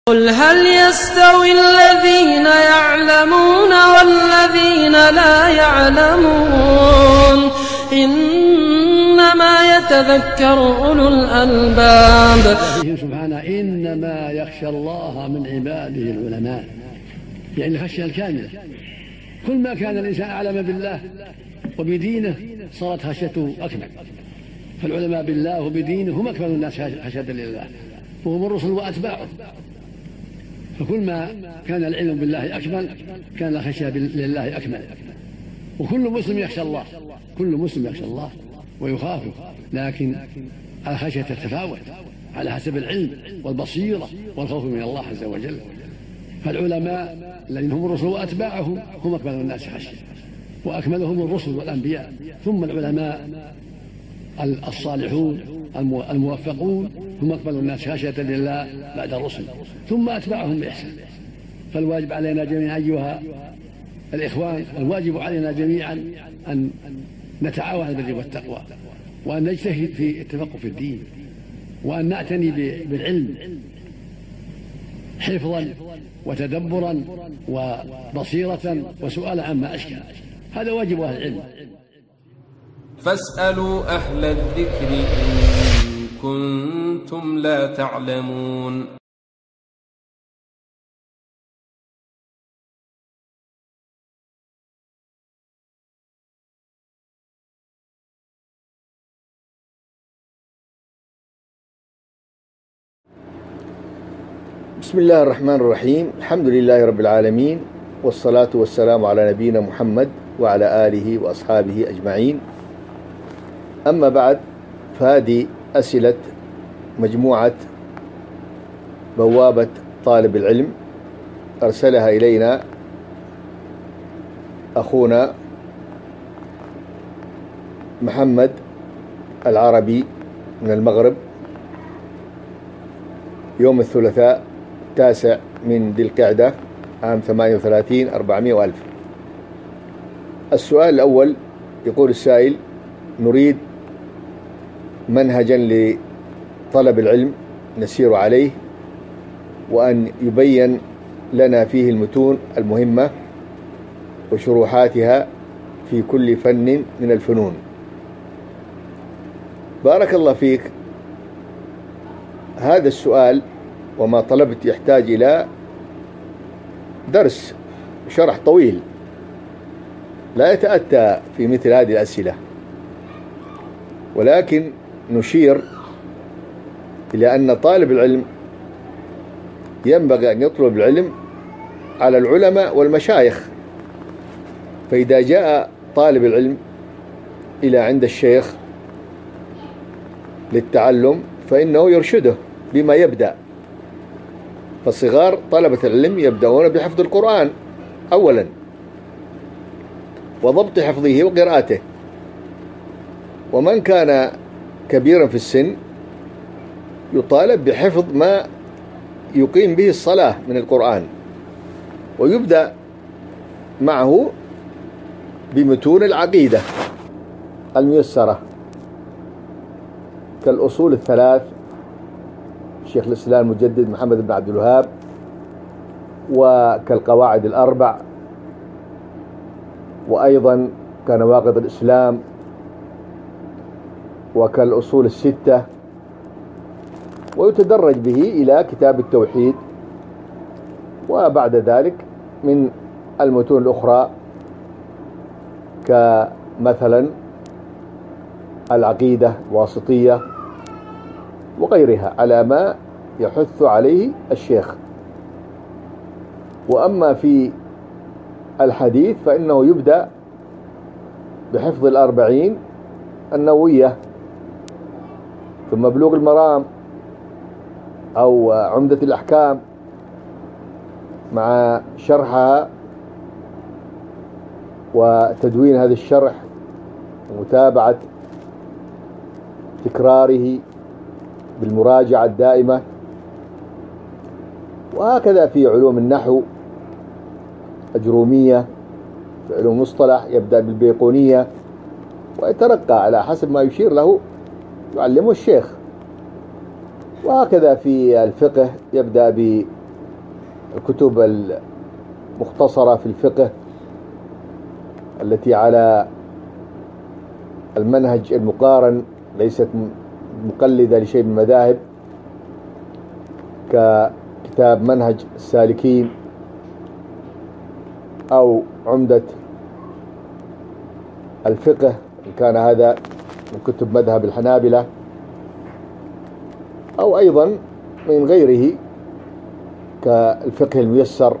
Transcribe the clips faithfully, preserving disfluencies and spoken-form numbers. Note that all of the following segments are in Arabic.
قل هل يستوي الذين يعلمون والذين لا يعلمون إنما يتذكر أولو الألباب. سبحانه إنما يخشى الله من عباده العلماء، يعني الخشية الكاملة. كل ما كان الإنسان أعلم بالله وبدينه صارت خشيته أكمل. فالعلماء بالله وبدينه هم أكمل الناس خشية لله، وهم الرسل وأتباعه. فكل ما كان العلم بالله أكمل كان الخشية لله أكمل. وكل مسلم يخشى الله، كل مسلم يخشى الله ويخافه، لكن الخشية تتفاوت على حسب العلم والبصيرة والخوف من الله عز وجل. فالعلماء الذين هم الرسل وأتباعهم هم أكمل الناس خشية، وأكملهم الرسل والأنبياء، ثم العلماء الصالحون الموفقون هم أكمل الناس خشية لله بعد الرسل، ثم أتباعهم بإحسان. فالواجب علينا جميعا أيها الإخوان، الواجب علينا جميعا أن نتعاون على البر والتقوى، وأن نجتهد في التفقه في الدين، وأن نعتني بالعلم حفظا وتدبرا وبصيرة وسؤال عما أشكال. هذا واجب أهل العلم. فاسألوا أهل الذكر إن كنتم لا تعلمون. بسم الله الرحمن الرحيم. الحمد لله رب العالمين، والصلاة والسلام على نبينا محمد وعلى آله وأصحابه أجمعين. أما بعد، فهذه أسئلة مجموعة بوابة طالب العلم أرسلها إلينا أخونا محمد العربي من المغرب يوم الثلاثاء التاسع من ذي القعدة عام ثمانية وثلاثين أربعمائة وألف. السؤال الأول يقول السائل: نريد منهجا لطلب العلم نسير عليه، وأن يبين لنا فيه المتون المهمة وشروحاتها في كل فن من الفنون. بارك الله فيك. هذا السؤال وما طلبت يحتاج إلى درس شرح طويل لا يتأتى في مثل هذه الأسئلة، ولكن نشير إلى أن طالب العلم ينبغي أن يطلب العلم على العلماء والمشايخ. فإذا جاء طالب العلم إلى عند الشيخ للتعلم فإنه يرشده بما يبدأ. فالصغار طلبة العلم يبدأون بحفظ القرآن أولا، وضبط حفظه وقراءته. ومن كان كبيرا في السن يطالب بحفظ ما يقيم به الصلاة من القرآن، ويبدأ معه بمتون العقيدة الميسرة كالأصول الثلاث شيخ الإسلام المجدد محمد بن عبد الوهاب، وكالقواعد الأربع، وأيضا كنواقض الإسلام، وكالأصول الستة، ويتدرج به إلى كتاب التوحيد. وبعد ذلك من المتون الأخرى كمثلا العقيدة الواسطية وغيرها على ما يحث عليه الشيخ. وأما في الحديث فإنه يبدأ بحفظ الأربعين النووية، ثم بلوغ المرام أو عمدة الأحكام مع شرحها وتدوين هذا الشرح ومتابعة تكراره بالمراجعة الدائمة. وهكذا في علوم النحو أجرومية، في علوم مصطلح يبدأ بالبيقونية ويترقى على حسب ما يشير له يعلمه الشيخ. وهكذا في الفقه يبدأ الكتب المختصرة في الفقه التي على المنهج المقارن ليست مقلدة لشيء من المذاهب، ككتاب منهج السالكين أو عمدة الفقه إن كان هذا من كتب مذهب الحنابلة، أو أيضا من غيره كالفقه الميسر.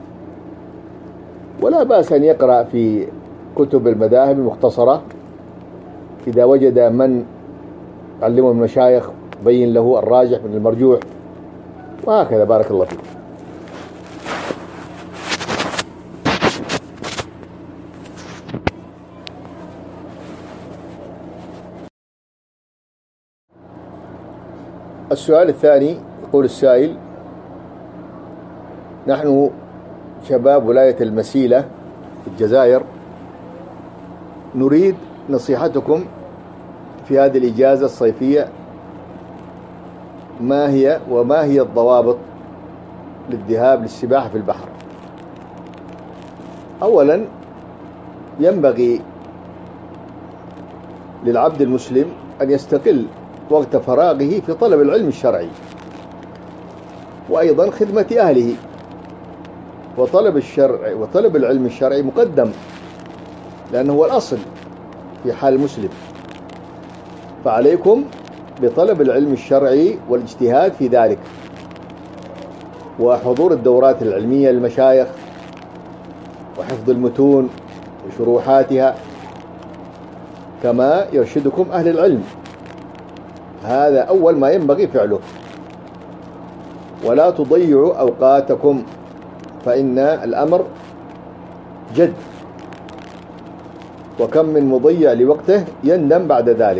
ولا بأس أن يقرأ في كتب المذاهب المختصرة إذا وجد من علمه المشايخ بين له الراجح من المرجوح، وهكذا. بارك الله فيكم. السؤال الثاني يقول السائل: نحن شباب ولاية المسيلة في الجزائر نريد نصيحتكم في هذه الإجازة الصيفية، ما هي وما هي الضوابط للذهاب للسباحة في البحر؟ أولا، ينبغي للعبد المسلم أن يستقل وقت فراغه في طلب العلم الشرعي، وأيضا خدمة أهله. وطلب الشرع وطلب العلم الشرعي مقدم، لأنه هو الأصل في حال المسلم. فعليكم بطلب العلم الشرعي والاجتهاد في ذلك، وحضور الدورات العلمية للمشايخ، وحفظ المتون وشروحاتها كما يرشدكم أهل العلم. هذا أول ما ينبغي فعله. ولا تضيعوا أوقاتكم، فإن الأمر جد، وكم من مضيع لوقته يندم بعد ذلك.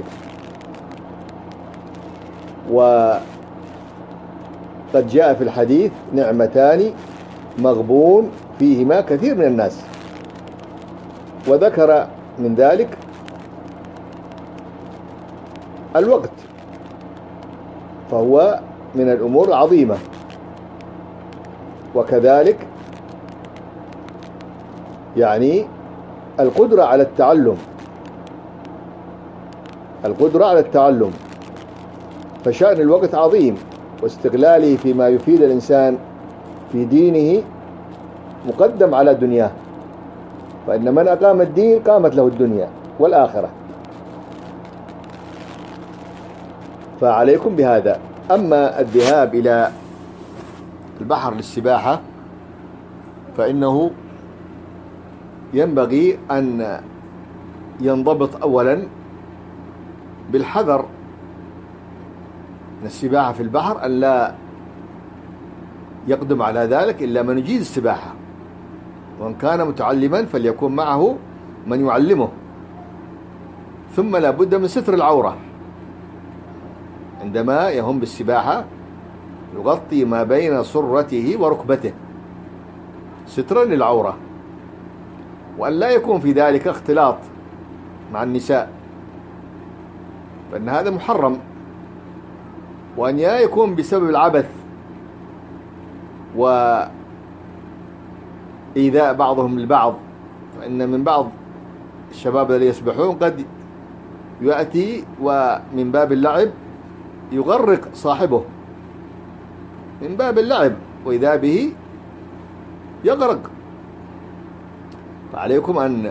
وقد جاء في الحديث: نعمتان مغبون فيهما كثير من الناس. وذكر من ذلك الوقت، فهو من الأمور العظيمة. وكذلك يعني القدرة على التعلم القدرة على التعلم فشأن الوقت عظيم، واستغلاله فيما يفيد الإنسان في دينه مقدم على دنياه، فإن من أقام الدين قامت له الدنيا والآخرة. فعليكم بهذا. أما الذهاب إلى البحر للسباحة فإنه ينبغي أن ينضبط أولا بالحذر من السباحة في البحر، أن لا يقدم على ذلك إلا من يجيد السباحة، وإن كان متعلما فليكون معه من يعلمه. ثم لا بد من ستر العورة عندما يهم بالسباحة، يغطي ما بين سرته وركبته سترا للعورة، وأن لا يكون في ذلك اختلاط مع النساء، فإن هذا محرم. وأن لا يكون بسبب العبث وإيذاء بعضهم البعض، فإن من بعض الشباب الذين يسبحون قد يأتي ومن باب اللعب يغرق صاحبه من باب اللعب، وإذا به يغرق. فعليكم أن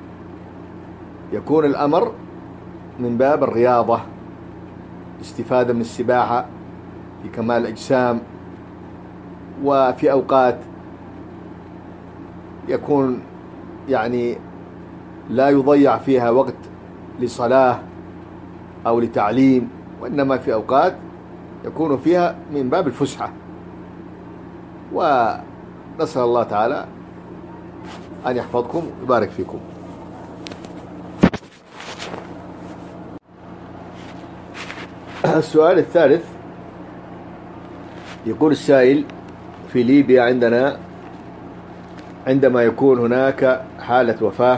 يكون الأمر من باب الرياضة، استفادة من السباحة في كمال الأجسام، وفي أوقات يكون يعني لا يضيع فيها وقت لصلاة أو لتعليم، وإنما في أوقات يكون فيها من باب الفسحة. ونسأل الله تعالى أن يحفظكم ويبارك فيكم. السؤال الثالث يقول السائل: في ليبيا عندنا عندما يكون هناك حالة وفاة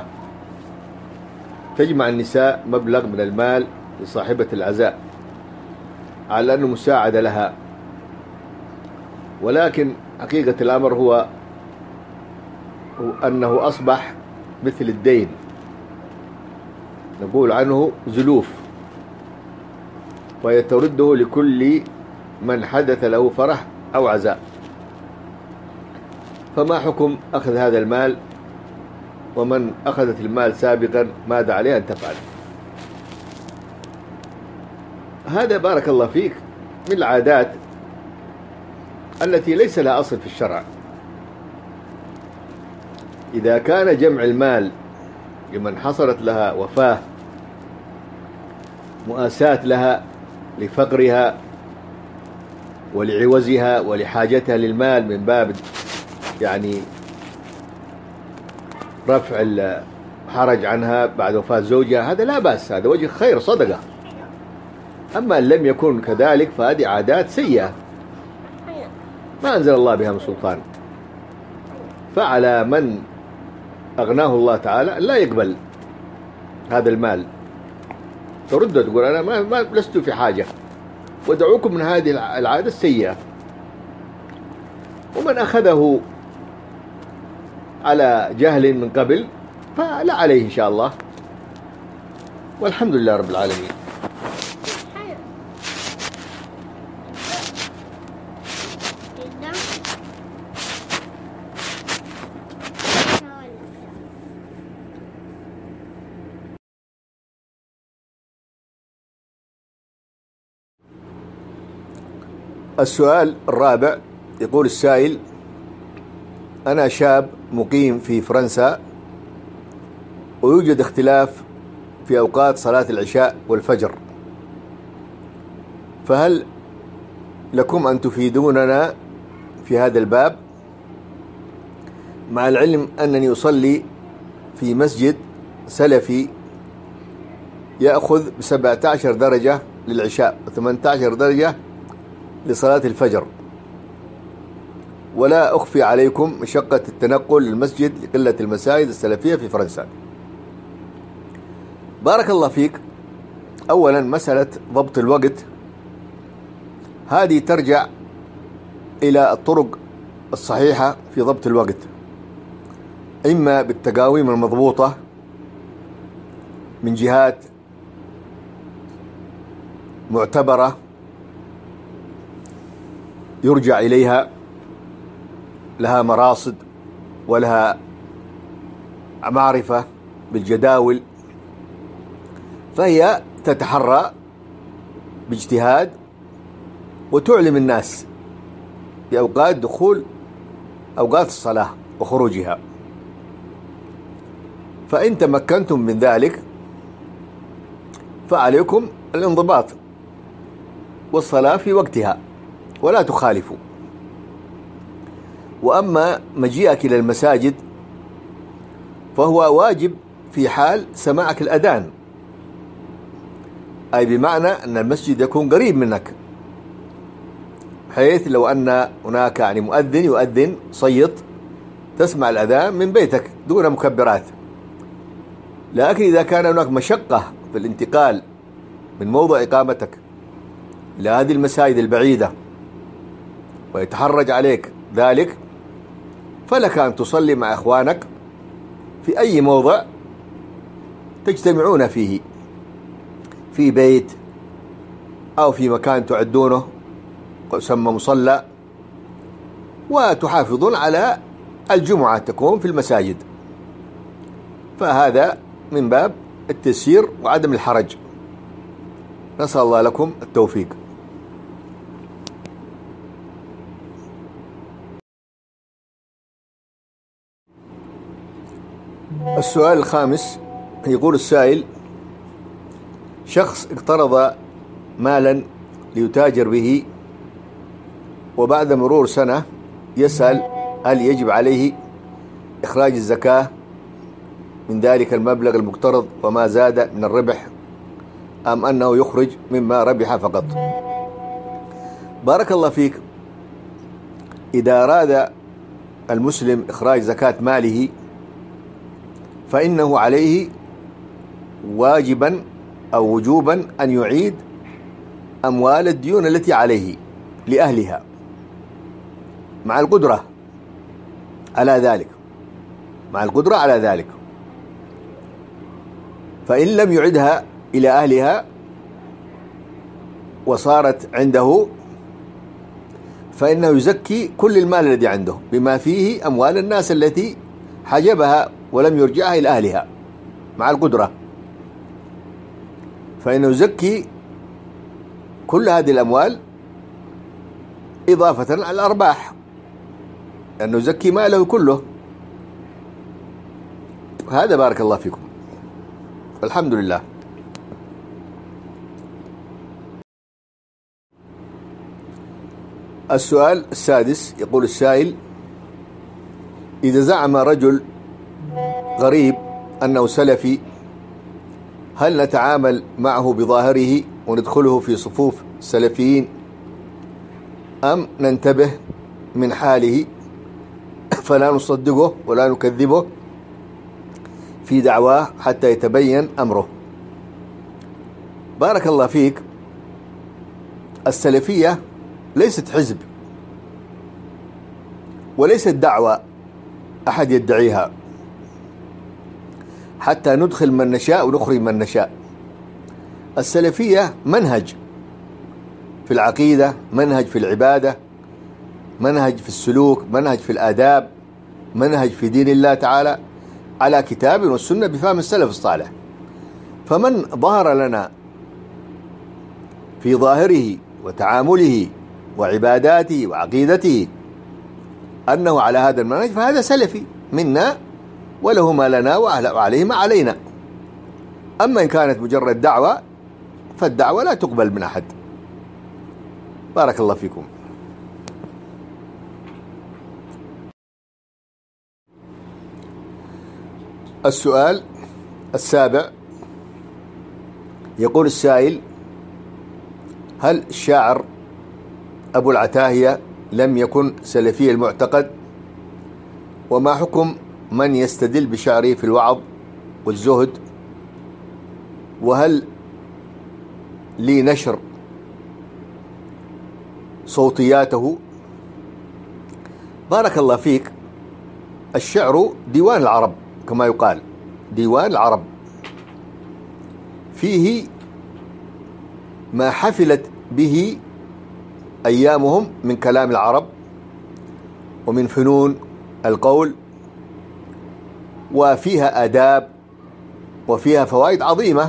تجمع النساء مبلغ من المال لصاحبة العزاء على أنه مساعدة لها، ولكن حقيقة الأمر هو أنه أصبح مثل الدين، نقول عنه زلوف، ويترده لكل من حدث له فرح أو عزاء. فما حكم أخذ هذا المال؟ ومن أخذت المال سابقا ماذا عليه أن تفعل؟ هذا بارك الله فيك من العادات التي ليس لها أصل في الشرع. إذا كان جمع المال لمن حصلت لها وفاة مؤاساة لها لفقرها ولعوزها ولحاجتها للمال من باب يعني رفع الحرج عنها بعد وفاة زوجها، هذا لا بأس، هذا وجه خير صدقة. أما أن لم يكن كذلك فهذه عادات سيئة ما أنزل الله بها من سلطان. فعلى من أغناه الله تعالى لا يقبل هذا المال، ترد تقول أنا ما, ما لست في حاجة، ودعوكم من هذه العادة السيئة. ومن أخذه على جهل من قبل فلا عليه إن شاء الله، والحمد لله رب العالمين. السؤال الرابع يقول السائل: أنا شاب مقيم في فرنسا ويوجد اختلاف في أوقات صلاة العشاء والفجر، فهل لكم أن تفيدوننا في هذا الباب؟ مع العلم أنني أصلي في مسجد سلفي يأخذ بسبعة عشر درجة للعشاء وثمانية عشر درجة لصلاة الفجر، ولا أخفي عليكم مشقة التنقل للمسجد لقلة المساجد السلفية في فرنسا. بارك الله فيك. أولا مسألة ضبط الوقت هذه ترجع إلى الطرق الصحيحة في ضبط الوقت، إما بالتقاويم المضبوطة من جهات معتبرة يرجع إليها، لها مراصد ولها معرفة بالجداول، فهي تتحرى باجتهاد وتعلم الناس بأوقات دخول أوقات الصلاة وخروجها. فإن تمكنتم من ذلك فعليكم الانضباط والصلاة في وقتها ولا تخالفوا. وأما مجيئك إلى المساجد فهو واجب في حال سماعك الأذان، أي بمعنى أن المسجد يكون قريب منك، حيث لو أن هناك يعني مؤذن يؤذن صيت تسمع الأذان من بيتك دون مكبرات. لكن إذا كان هناك مشقة في الانتقال من موضع إقامتك إلى هذه المساجد البعيدة ويتحرج عليك ذلك، فلك أن تصلي مع إخوانك في أي موضع تجتمعون فيه، في بيت أو في مكان تعدونه يسمى مصلى، وتحافظون على الجمعة تكون في المساجد. فهذا من باب التيسير وعدم الحرج. نسأل الله لكم التوفيق. السؤال الخامس يقول السائل: شخص اقترض مالا ليتاجر به، وبعد مرور سنة يسأل هل يجب عليه إخراج الزكاة من ذلك المبلغ المقترض وما زاد من الربح، أم أنه يخرج مما ربح فقط؟ بارك الله فيك. إذا أراد المسلم إخراج زكاة ماله فإنه عليه واجبا أو وجوبا أن يعيد أموال الديون التي عليه لأهلها، مع القدرة على ذلك مع القدرة على ذلك فإن لم يعدها إلى أهلها وصارت عنده فإنه يزكي كل المال الذي عنده بما فيه أموال الناس التي حجبها ولم يرجعها إلى أهلها مع القدرة، فإنه يزكي كل هذه الأموال إضافة على الأرباح، لأنه يزكي ماله كله. هذا بارك الله فيكم، الحمد لله. السؤال السادس، يقول السائل: إذا زعم رجل غريب أنه سلفي هل نتعامل معه بظاهره وندخله في صفوف السلفيين أم ننتبه من حاله فلا نصدقه ولا نكذبه في دعواه حتى يتبين أمره؟ بارك الله فيك. السلفية ليست حزب وليست دعوة أحد يدعيها حتى ندخل من نشاء ونخرج من نشاء. السلفية منهج في العقيدة، منهج في العبادة، منهج في السلوك، منهج في الآداب، منهج في دين الله تعالى على كتاب والسنة بفهم السلف الصالح. فمن ظهر لنا في ظاهره وتعامله وعباداته وعقيدته أنه على هذا المنهج فهذا سلفي منا وله ما لنا وعليه ما علينا. أما إن كانت مجرد دعوة فالدعوة لا تقبل من أحد. بارك الله فيكم. السؤال السابع، يقول السائل: هل الشاعر أبو العتاهية لم يكن سلفي المعتقد؟ وما حكم من يستدل بشعره في الوعظ والزهد؟ وهل لي نشر صوتياته؟ بارك الله فيك. الشعر ديوان العرب كما يقال، ديوان العرب فيه ما حفلت به أيامهم من كلام العرب ومن فنون القول، وفيها آداب وفيها فوائد عظيمة،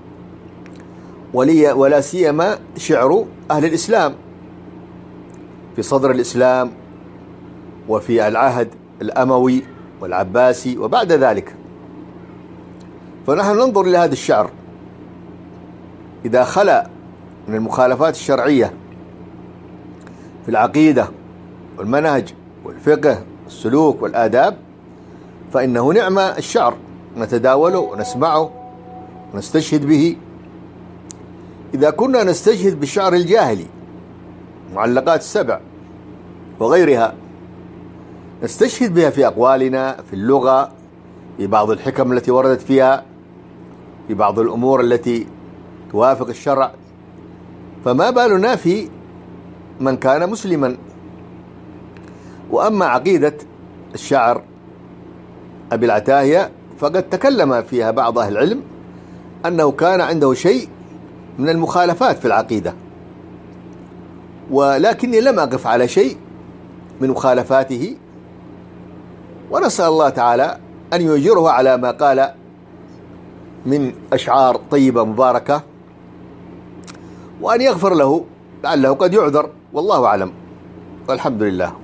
ولي ولا سيما شعر أهل الإسلام في صدر الإسلام وفي العهد الأموي والعباسي وبعد ذلك. فنحن ننظر إلى هذا الشعر إذا خلا من المخالفات الشرعية في العقيدة والمنهج والفقه والسلوك والآداب فإنه نعم الشعر، نتداوله ونسمعه ونستشهد به. إذا كنا نستشهد بالشعر الجاهلي، معلقات السبع وغيرها، نستشهد بها في أقوالنا في اللغة، في بعض الحكم التي وردت فيها، في بعض الأمور التي توافق الشرع، فما بالنا في من كان مسلما؟ وأما عقيدة الشاعر أبي العتاهية فقد تكلم فيها بعض أهل العلم أنه كان عنده شيء من المخالفات في العقيدة، ولكني لم أقف على شيء من مخالفاته، ونسأل الله تعالى أن يجره على ما قال من أشعار طيبة مباركة، وأن يغفر له لعله قد يعذر، والله أعلم، والحمد لله.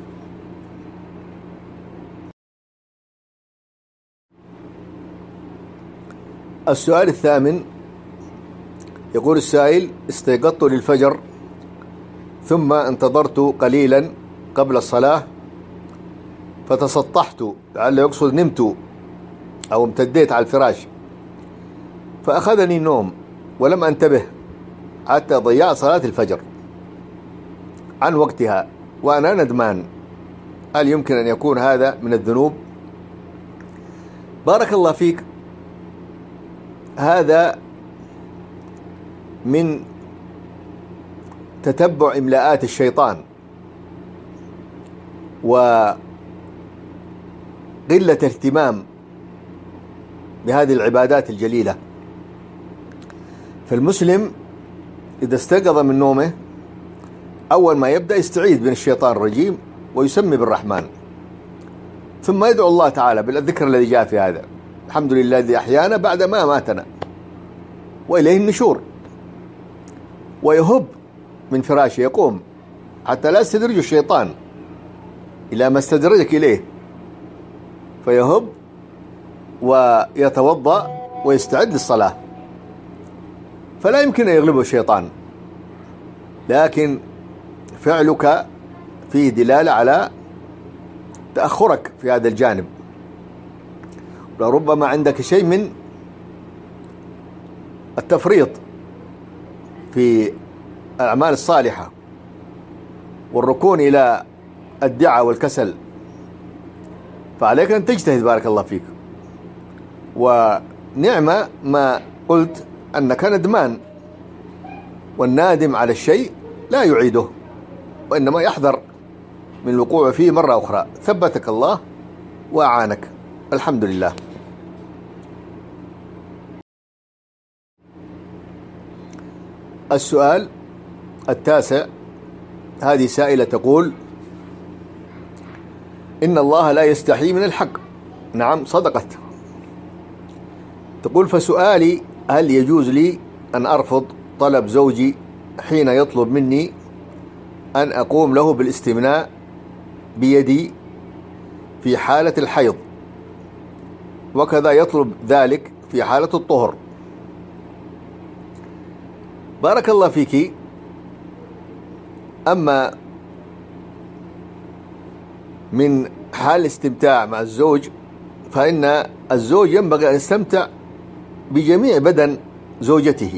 السؤال الثامن، يقول السائل: استيقظت للفجر ثم انتظرت قليلا قبل الصلاة فتسطحت، لعله يقصد نمت أو امتديت على الفراش، فأخذني النوم ولم أنتبه حتى ضيعت صلاة الفجر عن وقتها وأنا ندمان. هل يمكن أن يكون هذا من الذنوب؟ بارك الله فيك. هذا من تتبع إملاءات الشيطان وقلة اهتمام بهذه العبادات الجليلة. فالمسلم إذا استيقظ من نومه أول ما يبدأ يستعيذ من الشيطان الرجيم ويسمي بالرحمن، ثم يدعو الله تعالى بالذكر الذي جاء في هذا: الحمد لله الذي أحيانا بعد ما أماتنا وإليه النشور. ويهب من فراشه، يقوم حتى لا يستدرج الشيطان إلى ما استدرجك إليه، فيهب ويتوضأ ويستعد للصلاة، فلا يمكن أن يغلبه الشيطان. لكن فعلك فيه دلالة على تأخرك في هذا الجانب، ولربما عندك شيء من التفريط في الأعمال الصالحة والركون إلى الدعاء والكسل، فعليك أن تجتهد بارك الله فيك. ونعمة ما قلت أنك ندمان، والنادم على الشيء لا يعيده وإنما يحذر من الوقوع فيه مرة أخرى. ثبتك الله وأعانك، الحمد لله. السؤال التاسع، هذه سائلة تقول: إن الله لا يستحي من الحق. نعم صدقت. تقول: فسؤالي: هل يجوز لي أن أرفض طلب زوجي حين يطلب مني أن أقوم له بالاستمناء بيدي في حالة الحيض، وكذا يطلب ذلك في حالة الطهر؟ بارك الله فيك. أما من حال الاستمتاع مع الزوج، فإن الزوج ينبغي أن يستمتع بجميع بدن زوجته،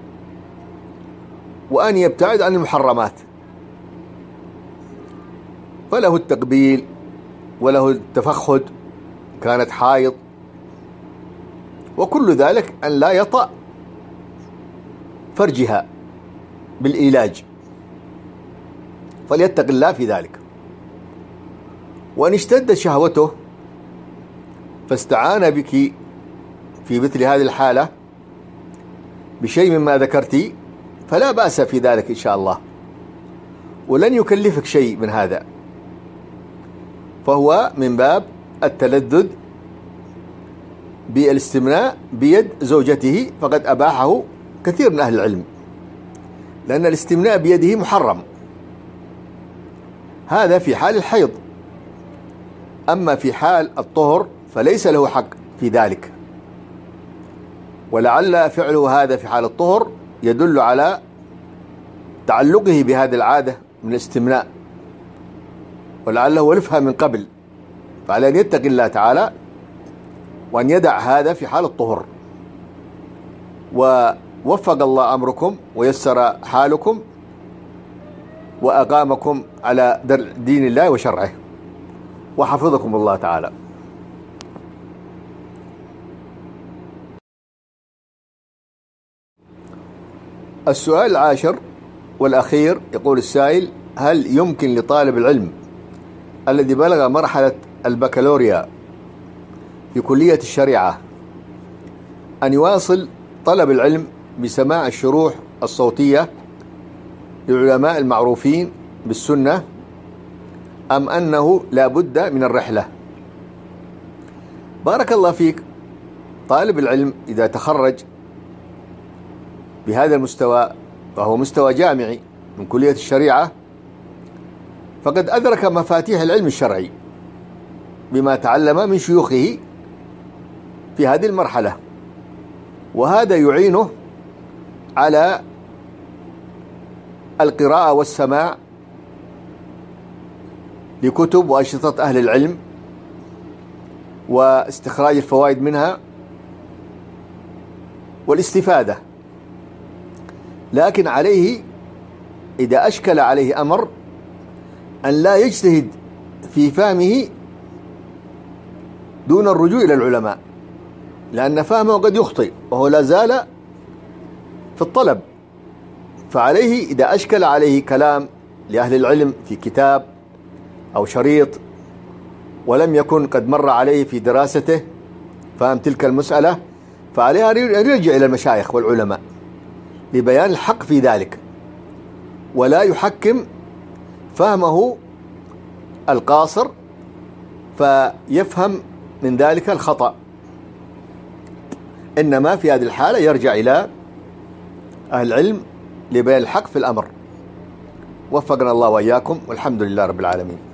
وأن يبتعد عن المحرمات، فله التقبيل وله التفخذ كانت حائض، وكل ذلك أن لا يطأ فرجها بالإيلاج، فليتق الله في ذلك. وأن اشتدت شهوته فاستعان بك في مثل هذه الحالة بشيء مما ذكرتي، فلا بأس في ذلك إن شاء الله، ولن يكلفك شيء من هذا، فهو من باب التلذذ بالاستمناء بيد زوجته، فقد أباحه كثير من أهل العلم، لأن الاستمناء بيده محرم، هذا في حال الحيض. أما في حال الطهر فليس له حق في ذلك، ولعل فعله هذا في حال الطهر يدل على تعلقه بهذه العادة من الاستمناء، ولعله ولفها من قبل، فعلى أن يتقي الله تعالى وأن يدع هذا في حال الطهر. ووفق الله أمركم ويسر حالكم وأقامكم على دين الله وشرعه، وحفظكم الله تعالى. السؤال العاشر والأخير، يقول السائل: هل يمكن لطالب العلم الذي بلغ مرحلة البكالوريا في كلية الشريعة أن يواصل طلب العلم بسماع الشروح الصوتية للعلماء المعروفين بالسنة، أم أنه لا بد من الرحلة؟ بارك الله فيك. طالب العلم إذا تخرج بهذا المستوى، وهو مستوى جامعي من كلية الشريعة، فقد أدرك مفاتيح العلم الشرعي بما تعلم من شيوخه في هذه المرحلة، وهذا يعينه على القراءة والسماع لكتب وأشرطة أهل العلم واستخراج الفوائد منها والاستفادة. لكن عليه إذا أشكل عليه أمر أن لا يجتهد في فهمه دون الرجوع إلى العلماء، لأن فهمه قد يخطئ وهو لا زال في الطلب. فعليه إذا أشكل عليه كلام لأهل العلم في كتاب أو شريط ولم يكن قد مر عليه في دراسته فهم تلك المسألة، فعليه أن يرجع إلى المشايخ والعلماء لبيان الحق في ذلك، ولا يحكم فهمه القاصر فيفهم من ذلك الخطأ، إنما في هذه الحالة يرجع إلى أهل العلم لبيان الحق في الأمر. وفقنا الله وإياكم، والحمد لله رب العالمين.